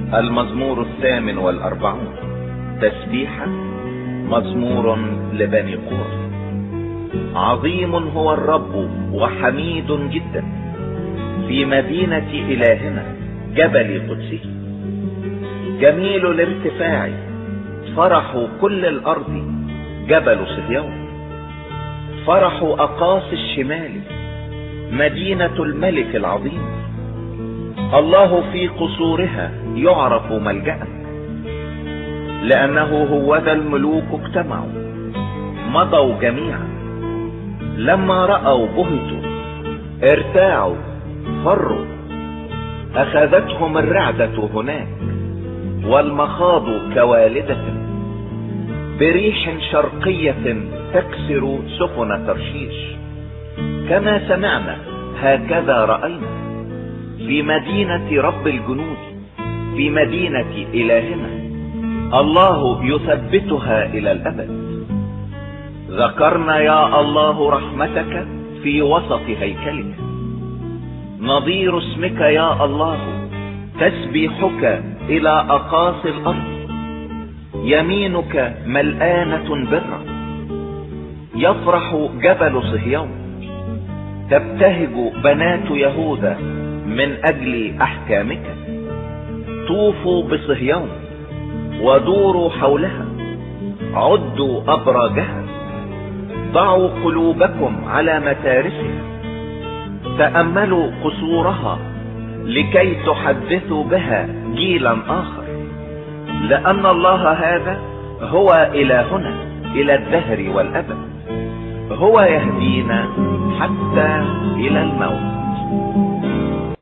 المزمور 48 تسبيحة، مزمور لبني قرظ. عظيم هو الرب وحميد جدا في مدينة إلهنا جبل قدسه. جميل الارتفاع فرح كل الأرض جبل صهيون. فرح أقاصي الشمال مدينة الملك العظيم. الله في قصورها يعرف ملجأ، لأنه هو ذا الملوك اجتمعوا مضوا جميعا. لما رأوا بهتوا ارتاعوا فروا. أخذتهم الرعدة هناك والمخاض كوالدة، بريح شرقية تكسر سفن ترشيش. كما سمعنا هكذا رأينا في مدينة رب الجنود، في مدينة إلهنا. الله يثبتها إلى الأبد. ذكرنا يا الله رحمتك في وسط هيكلك. نظير اسمك يا الله تسبيحك إلى أقاصي الأرض. يمينك ملآنة برا. يفرح جبل صهيون. تبتهج بنات يهوذا من أجل أحكامك. طوفوا بصهيون ودوروا حولها. عدوا أبراجها. ضعوا قلوبكم على متارسها. تأملوا قصورها لكي تحدثوا بها جيلا آخر. لأن الله هذا هو إلهنا إلى الدهر والأبد. هو يهدينا حتى إلى الموت.